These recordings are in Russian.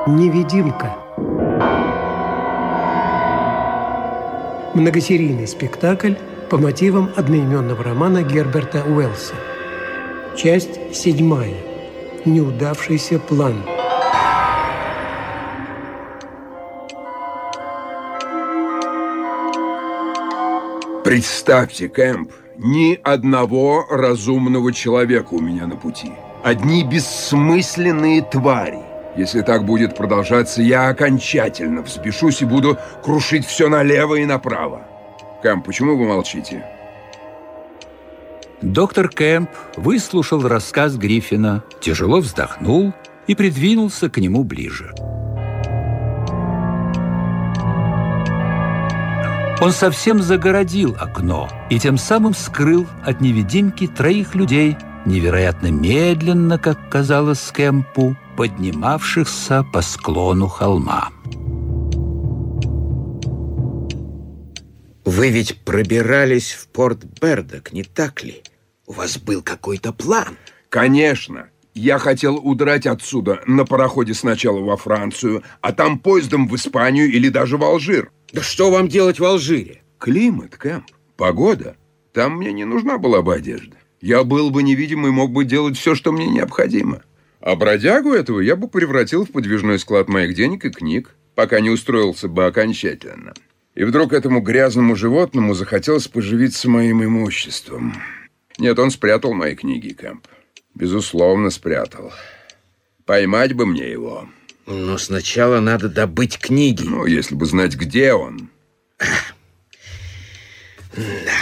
Невидимка. Многосерийный спектакль по мотивам одноименного романа Герберта Уэллса. Часть 7. Неудавшийся план. Представьте, Кэмп, ни одного разумного человека у меня на пути. Одни бессмысленные твари. Если так будет продолжаться, я окончательно взбешусь и буду крушить все налево и направо. Кэмп, почему вы молчите? Доктор Кэмп выслушал рассказ Гриффина, тяжело вздохнул и придвинулся к нему ближе. Он совсем загородил окно и тем самым скрыл от невидимки 3 людей, невероятно медленно, как казалось Кэмпу, поднимавшихся по склону холма. Вы ведь пробирались в порт Бердок, не так ли? У вас был какой-то план? Конечно. Я хотел удрать отсюда на пароходе сначала во Францию, а там поездом в Испанию или даже в Алжир. Да что вам делать в Алжире? Климат, Кэмп, погода. Там мне не нужна была бы одежда. Я был бы невидим и мог бы делать все, что мне необходимо. А бродягу этого я бы превратил в подвижной склад моих денег и книг, пока не устроился бы окончательно. И вдруг этому грязному животному захотелось поживиться моим имуществом. Нет, он спрятал мои книги, Кэмп. Безусловно, спрятал. Поймать бы мне его. Но сначала надо добыть книги. Ну, если бы знать, где он. Да.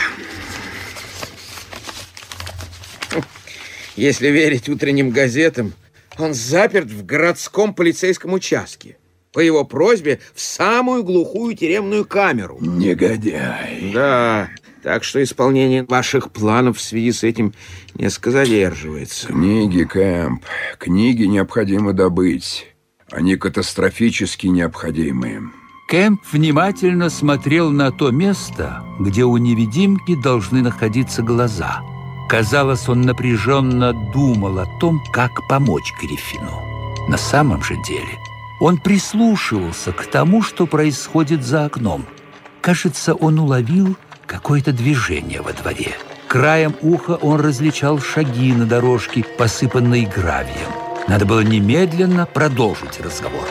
Если верить утренним газетам, он заперт в городском полицейском участке. По его просьбе в самую глухую тюремную камеру. Негодяй. Да, так что исполнение ваших планов в связи с этим несколько задерживается. Книги, Кэмп, книги необходимо добыть. Они катастрофически необходимы. Кэмп внимательно смотрел на то место, где у невидимки должны находиться глаза. Казалось, он напряженно думал о том, как помочь Гриффину. На самом же деле он прислушивался к тому, что происходит за окном. Кажется, он уловил какое-то движение во дворе. Краем уха он различал шаги на дорожке, посыпанной гравием. Надо было немедленно продолжить разговор.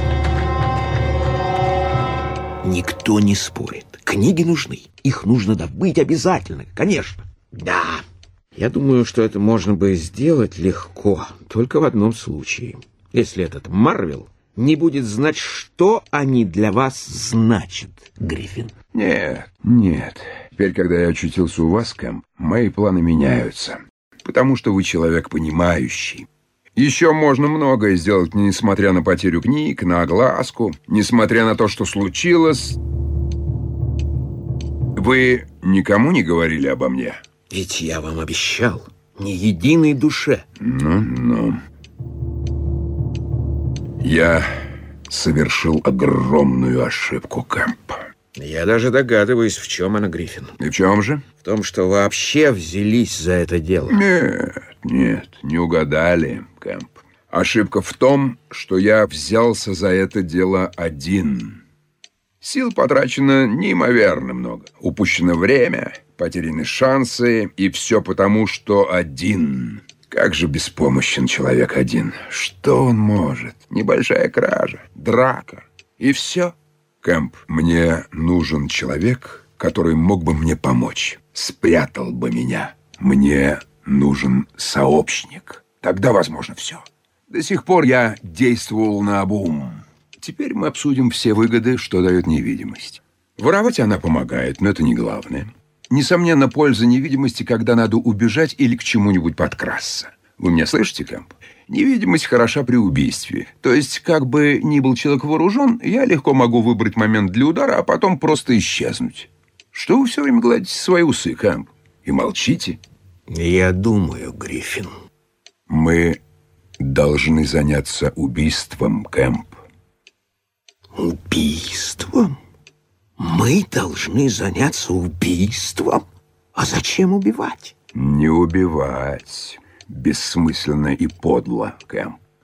Никто не спорит. Книги нужны. Их нужно добыть обязательно, конечно. Да. Я думаю, что это можно бы сделать легко, только в одном случае. Если этот Марвел не будет знать, что они для вас значат, Гриффин. Нет. Теперь, когда я очутился у вас, Кэмп, мои планы меняются. Потому что вы человек понимающий. Еще можно многое сделать, несмотря на потерю книг, на огласку, несмотря на то, что случилось. Вы никому не говорили обо мне? Ведь я вам обещал, ни единой душе. Ну. Я совершил огромную ошибку, Кэмп. Я даже догадываюсь, в чем она, Гриффин. И в чем же? В том, что вообще взялись за это дело. Нет, не угадали, Кэмп. Ошибка в том, что я взялся за это дело один. Сил потрачено неимоверно много. Упущено время, потеряны шансы, и все потому, что один. Как же беспомощен человек один. Что он может? Небольшая кража, драка, и все. Кэмп, мне нужен человек, который мог бы мне помочь, спрятал бы меня. Мне нужен сообщник. Тогда возможно все. До сих пор я действовал наобум. Теперь мы обсудим все выгоды, что дает невидимость. Воровать она помогает, но это не главное. Несомненно, польза невидимости, когда надо убежать или к чему-нибудь подкрасться. Вы меня слышите, Кэмп? Невидимость хороша при убийстве. То есть, как бы ни был человек вооружен, я легко могу выбрать момент для удара, а потом просто исчезнуть. Что вы все время гладите свои усы, Кэмп? И молчите? Я думаю, Гриффин. Мы должны заняться убийством, Кэмп. Убийством? Мы должны заняться убийством? А зачем убивать? Не убивать. Бессмысленно и подло, Кэмп.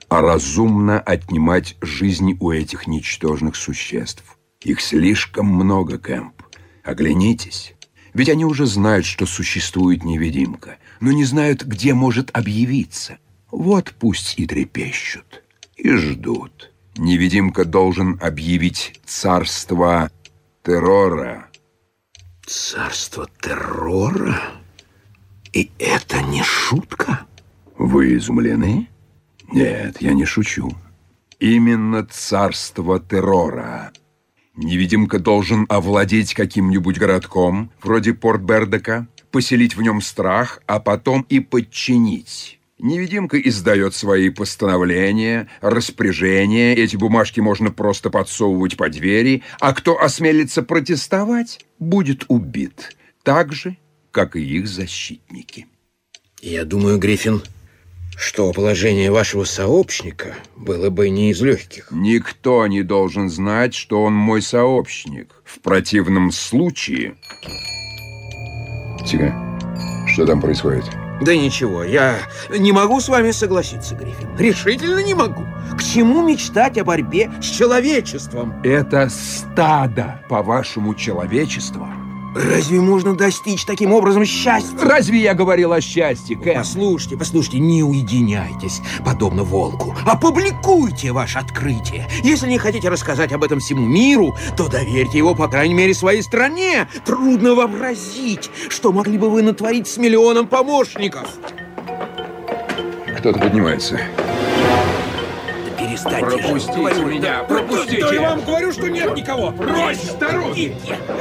а разумно отнимать жизни у этих ничтожных существ. Их слишком много, Кэмп. Оглянитесь. Ведь они уже знают, что существует невидимка, но не знают, где может объявиться. Вот пусть и трепещут, и ждут. Невидимка должен объявить царство террора. Царство террора? И это не шутка? Вы изумлены? Нет, я не шучу. Именно царство террора. Невидимка должен овладеть каким-нибудь городком, вроде Порт-Бердека, поселить в нем страх, а потом и подчинить. Невидимка издает свои постановления, распоряжения. Эти бумажки можно просто подсовывать по двери, а кто осмелится протестовать, будет убит. Так же, как и их защитники. Я думаю, Гриффин, что положение вашего сообщника было бы не из легких. Никто не должен знать, что он мой сообщник. В противном случае... Тихо. Что там происходит? Да ничего, я не могу с вами согласиться, Гриффин. Решительно не могу. К чему мечтать о борьбе с человечеством? Это стадо, по-вашему, человечества? Разве можно достичь таким образом счастья? Разве я говорил о счастье, Кэп? Послушайте, не уединяйтесь, подобно волку. Опубликуйте ваше открытие. Если не хотите рассказать об этом всему миру, то доверьте его, по крайней мере, своей стране. Трудно вообразить, что могли бы вы натворить с миллионом помощников. Кто-то поднимается. Перестаньте. Пропустите меня, пропустите. Да я вам говорю, что нет никого. Брось с дороги.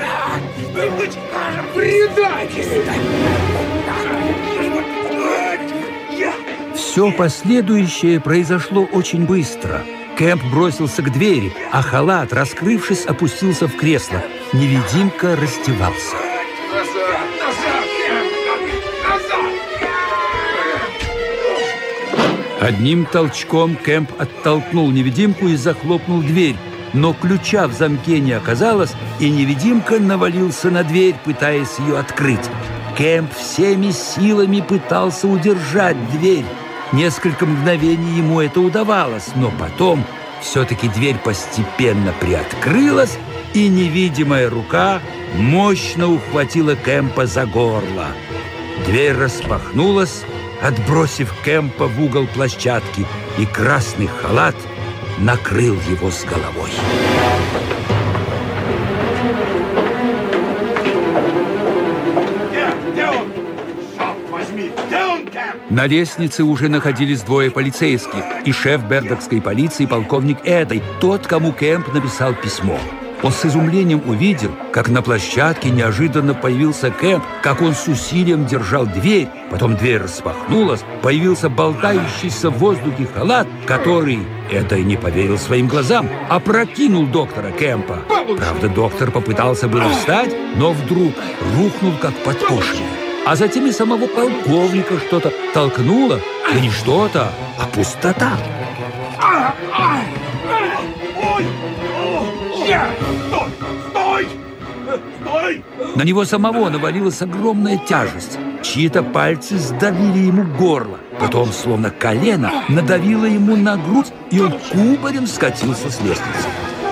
Предатель. Все последующее произошло очень быстро. Кэмп бросился к двери, а халат, раскрывшись, опустился в кресло. Невидимка раздевался. Одним толчком Кэмп оттолкнул невидимку и захлопнул дверь. Но ключа в замке не оказалось, и невидимка навалился на дверь, пытаясь ее открыть. Кэмп всеми силами пытался удержать дверь. Несколько мгновений ему это удавалось, но потом все-таки дверь постепенно приоткрылась, и невидимая рука мощно ухватила Кэмпа за горло. Дверь распахнулась, отбросив Кэмпа в угол площадки, и красный халат накрыл его с головой. Где он? Черт возьми, где он, Кэмп? На лестнице уже находились двое полицейских и шеф бердокской полиции полковник Эдой, тот, кому Кэмп написал письмо. Он с изумлением увидел, как на площадке неожиданно появился Кэмп, как он с усилием держал дверь. Потом дверь распахнулась, появился болтающийся в воздухе халат, который, Эдой не поверил своим глазам, опрокинул доктора Кэмпа. Правда, доктор попытался было встать, но вдруг рухнул как подкошенный. А затем и самого полковника что-то толкнуло, и не что-то, а пустота. Стой! Стой! Стой! На него самого навалилась огромная тяжесть. Чьи-то пальцы сдавили ему горло. Потом, словно колено, надавило ему на грудь, и он кубарем скатился с лестницы.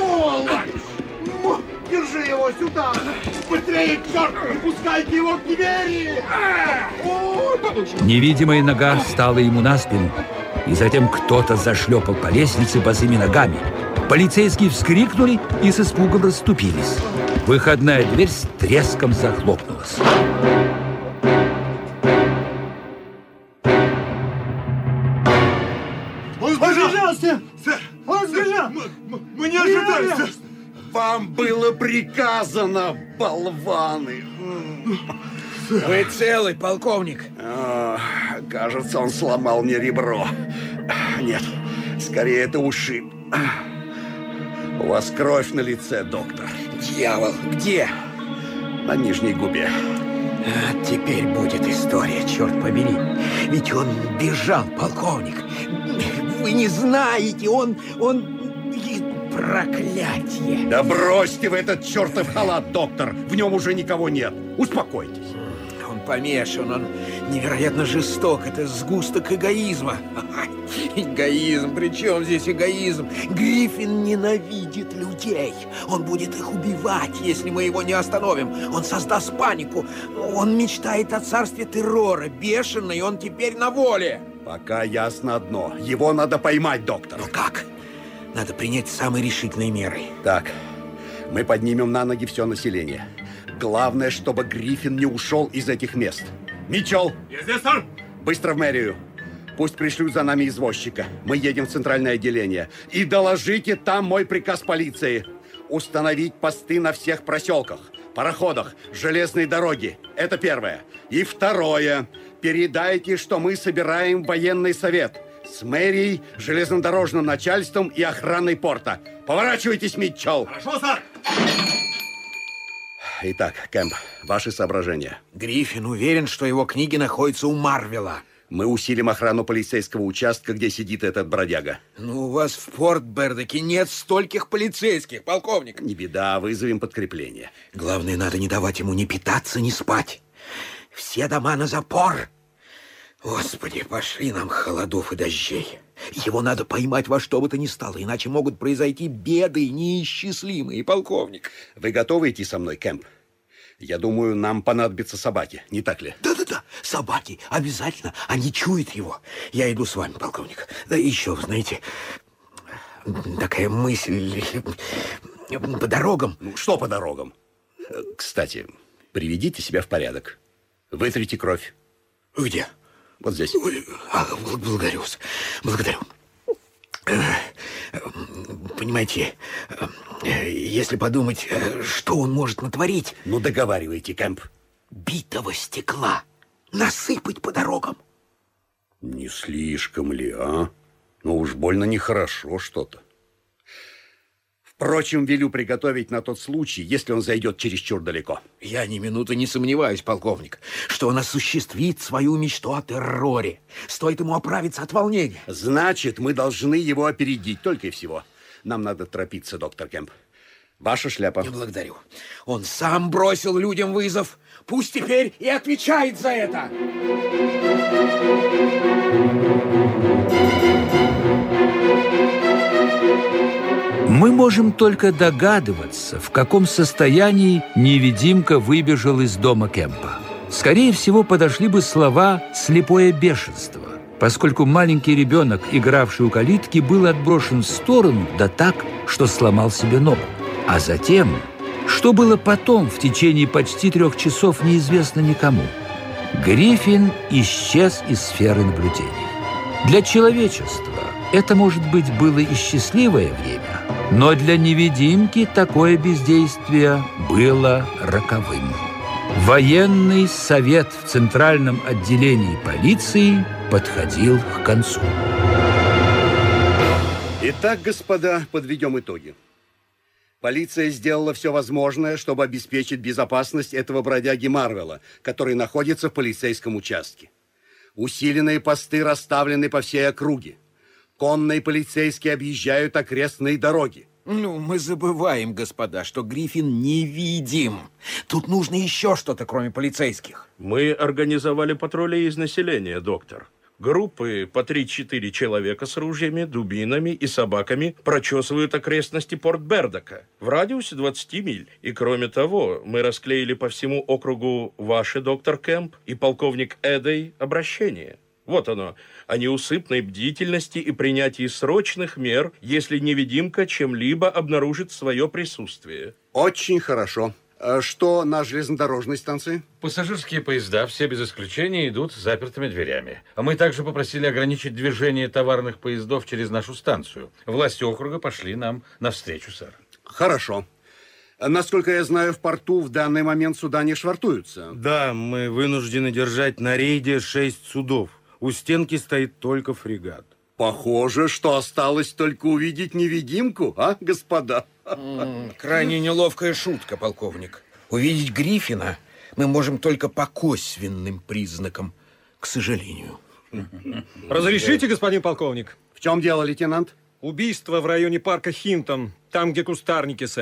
Держи его сюда! Быстрее, черт! Не пускайте его к двери! Невидимая нога стала ему на спину, и затем кто-то зашлепал по лестнице босыми ногами. Полицейские вскрикнули и с испугом расступились. Выходная дверь с треском захлопнулась. Он сбежал, сэр! Он сбежал! Мы не ожидали, сэр! Вам было приказано, болваны! Вы целый, полковник? Кажется, он сломал мне ребро. Нет, скорее это ушиб. У вас кровь на лице, доктор. Дьявол, где? На нижней губе. А теперь будет история, черт побери. Ведь он бежал, полковник. Вы не знаете, он... Проклятие! Да бросьте вы этот чертов халат, доктор! В нем уже никого нет. Успокойтесь. Он помешан, он невероятно жесток. Это сгусток эгоизма. Эгоизм? При чем здесь эгоизм? Гриффин ненавидит людей. Он будет их убивать, если мы его не остановим. Он создаст панику. Он мечтает о царстве террора. Бешеный, он теперь на воле. Пока ясно одно. Его надо поймать, доктор. Но как? Надо принять самые решительные меры. Так, мы поднимем на ноги все население. Главное, чтобы Гриффин не ушел из этих мест. Митчелл! Я здесь, сэр! Быстро в мэрию. Пусть пришлют за нами извозчика. Мы едем в центральное отделение. И доложите там мой приказ полиции. Установить посты на всех проселках, пароходах, железной дороге. Это первое. И второе. Передайте, что мы собираем военный совет с мэрией, железнодорожным начальством и охраной порта. Поворачивайтесь, Митчелл. Хорошо, сэр! Итак, Кэмп, ваши соображения. Гриффин уверен, что его книги находятся у Марвела. Мы усилим охрану полицейского участка, где сидит этот бродяга. Ну, у вас в Порт-Бердеке нет стольких полицейских, полковник. Не беда, вызовем подкрепление. Главное, надо не давать ему ни питаться, ни спать. Все дома на запор. Господи, пошли нам холодов и дождей. Его надо поймать во что бы то ни стало, иначе могут произойти беды неисчислимые, полковник. Вы готовы идти со мной, Кэмп? Я думаю, нам понадобятся собаки, не так ли? Да-да-да, собаки, обязательно, они чуют его. Я иду с вами, полковник. Да еще, знаете, такая мысль по дорогам. Ну, что по дорогам? Кстати, приведите себя в порядок. Вытрите кровь. Где? Вот здесь. Благодарю вас. Благодарю. Понимаете, если подумать, что он может натворить... Ну, договаривайте, Кэмп. Битого стекла насыпать по дорогам. Не слишком ли, а? Ну, уж больно нехорошо что-то. Впрочем, велю приготовить на тот случай, если он зайдет чересчур далеко. Я ни минуты не сомневаюсь, полковник, что он осуществит свою мечту о терроре. Стоит ему оправиться от волнения. Значит, мы должны его опередить, только и всего. Нам надо торопиться, доктор Кэмп. Ваша шляпа. Я благодарю. Он сам бросил людям вызов. Пусть теперь и отвечает за это. Мы можем только догадываться, в каком состоянии невидимка выбежал из дома Кэмпа. Скорее всего, подошли бы слова «слепое бешенство», поскольку маленький ребенок, игравший у калитки, был отброшен в сторону, да так, что сломал себе ногу. А затем, что было потом, в течение почти 3 часов, неизвестно никому. Гриффин исчез из сферы наблюдений. Для человечества это, может быть, было и счастливое время, но для невидимки такое бездействие было роковым. Военный совет в Центральном отделении полиции подходил к концу. Итак, господа, подведем итоги. Полиция сделала все возможное, чтобы обеспечить безопасность этого бродяги Марвела, который находится в полицейском участке. Усиленные посты расставлены по всей округе. Конные полицейские объезжают окрестные дороги. Ну, мы забываем, господа, что Гриффин невидим. Тут нужно еще что-то, кроме полицейских. Мы организовали патрули из населения, доктор. Группы по 3-4 человека с ружьями, дубинами и собаками прочесывают окрестности Порт-Бердека в радиусе 20 миль. И кроме того, мы расклеили по всему округу ваше, доктор Кэмп, и полковник Эдей обращение. Вот оно, о неусыпной бдительности и принятии срочных мер, если невидимка чем-либо обнаружит свое присутствие. Очень хорошо. А что на железнодорожной станции? Пассажирские поезда, все без исключения, идут с запертыми дверями. А мы также попросили ограничить движение товарных поездов через нашу станцию. Власти округа пошли нам навстречу, сэр. Хорошо. Насколько я знаю, в порту в данный момент суда не швартуются. Да, мы вынуждены держать на рейде 6 судов. У стенки стоит только фрегат. Похоже, что осталось только увидеть невидимку, а, господа? Крайне неловкая шутка, полковник. Увидеть Гриффина мы можем только по косвенным признакам, к сожалению. Разрешите, господин полковник? В чем дело, лейтенант? Убийство в районе парка Хинтон, там, где кустарники, сэр.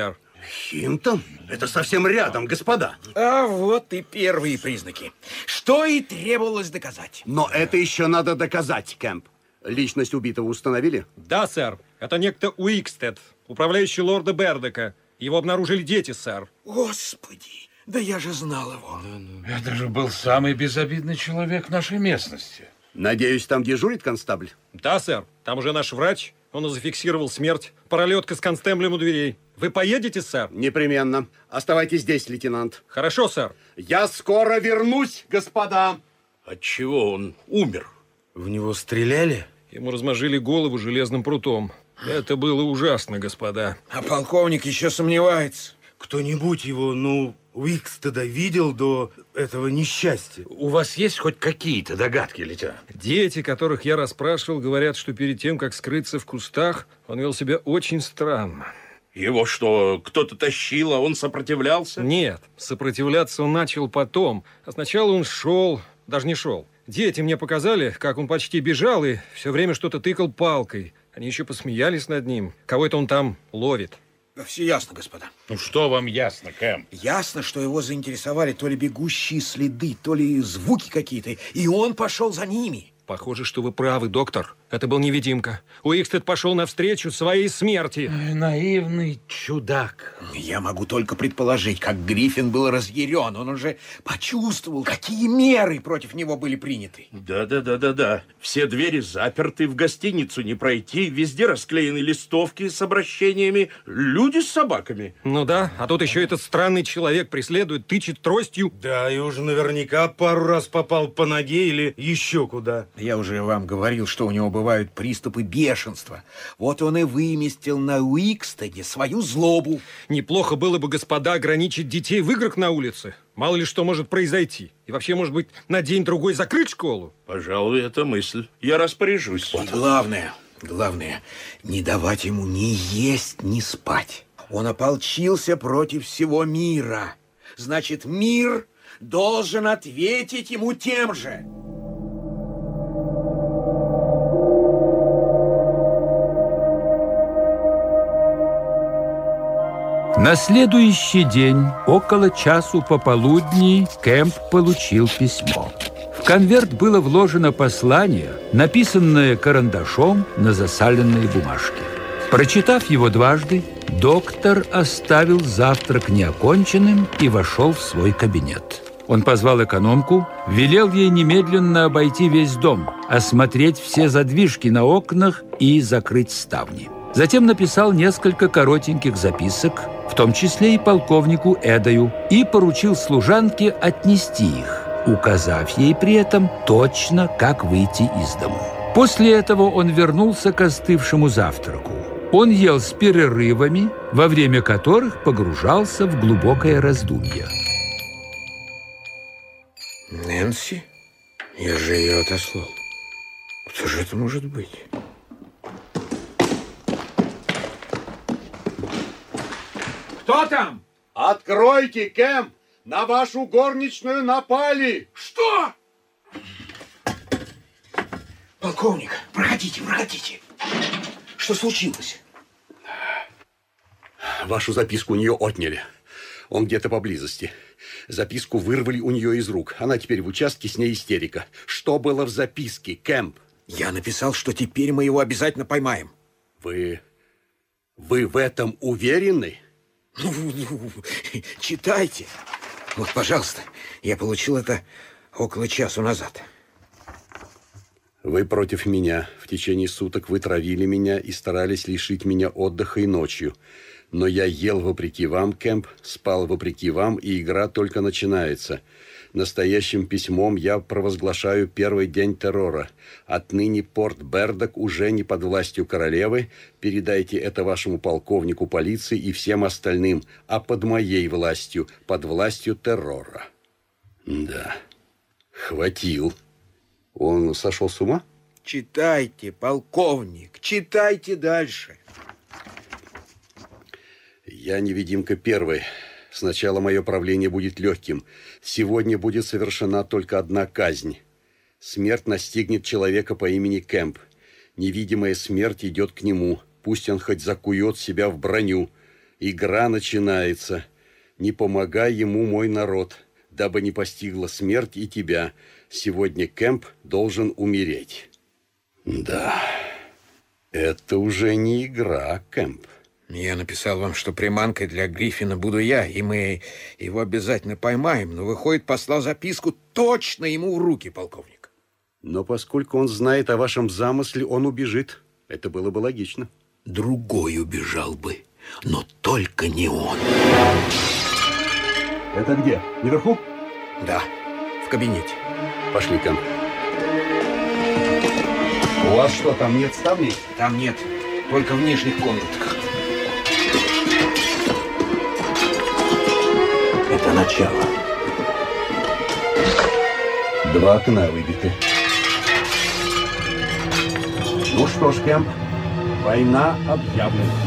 Хинтон? Это совсем рядом, господа. А вот и первые признаки. Что и требовалось доказать. Но это еще надо доказать, Кэмп. Личность убитого установили? Да, сэр. Это некто Уикстед, управляющий лорда Бердека. Его обнаружили дети, сэр. Господи, да я же знал его. Это же был самый безобидный человек в нашей местности. Надеюсь, там дежурит констабль? Да, сэр. Там уже наш врач. Он зафиксировал смерть. Пролетка с констеблем у дверей. Вы поедете, сэр? Непременно. Оставайтесь здесь, лейтенант. Хорошо, сэр. Я скоро вернусь, господа. Отчего он умер? В него стреляли? Ему размозжили голову железным прутом. Это было ужасно, господа. А полковник еще сомневается. Кто-нибудь его, Уикстеда видел до этого несчастья? У вас есть хоть какие-то догадки, лейтенант? Дети, которых я расспрашивал, говорят, что перед тем, как скрыться в кустах, он вел себя очень странно. Его что, кто-то тащил, а он сопротивлялся? Нет, сопротивляться он начал потом. А сначала он шел, даже не шел. Дети мне показали, как он почти бежал и все время что-то тыкал палкой. Они еще посмеялись над ним. Кого это он там ловит? Да все ясно, господа. Ну что вам ясно, Кэмп? Ясно, что его заинтересовали то ли бегущие следы, то ли звуки какие-то. И он пошел за ними. Похоже, что вы правы, доктор. Это был невидимка. Уикстед пошел навстречу своей смерти. Наивный чудак. Я могу только предположить, как Гриффин был разъярен. Он уже почувствовал, какие меры против него были приняты. Да. Все двери заперты, в гостиницу не пройти, везде расклеены листовки с обращениями, люди с собаками. Ну да, а тут еще этот странный человек преследует, тычет тростью. Да, и уже наверняка пару раз попал по ноге или еще куда. Я уже вам говорил, что у него бывают приступы бешенства. Вот он и выместил на Уикстеде свою злобу. Неплохо было бы, господа, ограничить детей в играх на улице. Мало ли что может произойти. И вообще, может быть, на день-другой закрыть школу? Пожалуй, это мысль. Я распоряжусь. И главное, не давать ему ни есть, ни спать. Он ополчился против всего мира. Значит, мир должен ответить ему тем же. На следующий день, около часу пополудни, Кэмп получил письмо. В конверт было вложено послание, написанное карандашом на засаленной бумажке. Прочитав его дважды, доктор оставил завтрак неоконченным и вошел в свой кабинет. Он позвал экономку, велел ей немедленно обойти весь дом, осмотреть все задвижки на окнах и закрыть ставни. Затем написал несколько коротеньких записок, в том числе и полковнику Эдаю, и поручил служанке отнести их, указав ей при этом точно, как выйти из дому. После этого он вернулся к остывшему завтраку. Он ел с перерывами, во время которых погружался в глубокое раздумье. Нэнси? Я же ее отослал. Кто же это может быть? Кто там? Откройте, Кэмп! На вашу горничную напали! Что? Полковник, проходите. Что случилось? Вашу записку у нее отняли. Он где-то поблизости. Записку вырвали у нее из рук. Она теперь в участке, с ней истерика. Что было в записке, Кэмп? Я написал, что теперь мы его обязательно поймаем. Вы в этом уверены? Читайте. Вот, пожалуйста, я получил это около часу назад. Вы против меня. В течение суток вы травили меня и старались лишить меня отдыха и ночью. Но я ел вопреки вам, Кэмп, спал вопреки вам, и игра только начинается. Настоящим письмом я провозглашаю первый день террора. Отныне порт Бердок уже не под властью королевы. Передайте это вашему полковнику полиции и всем остальным, а под моей властью, под властью террора. Да, хватил. Он сошел с ума? Читайте, полковник, читайте дальше. Я невидимка первый. Сначала мое правление будет легким. Сегодня будет совершена только одна казнь. Смерть настигнет человека по имени Кэмп. Невидимая смерть идет к нему. Пусть он хоть закует себя в броню. Игра начинается. Не помогай ему, мой народ, дабы не постигла смерть и тебя. Сегодня Кэмп должен умереть. Да, это уже не игра, Кэмп. Я написал вам, что приманкой для Гриффина буду я, и мы его обязательно поймаем. Но, выходит, послал записку точно ему в руки, полковник. Но поскольку он знает о вашем замысле, он убежит. Это было бы логично. Другой убежал бы, но только не он. Это где? Наверху? Да, в кабинете. Пошли, Кэмп. У вас что, там нет ставней? Там нет, только в нижних комнатах. Это начало. 2 окна выбиты. Ну что ж, Кэмп, война объявлена.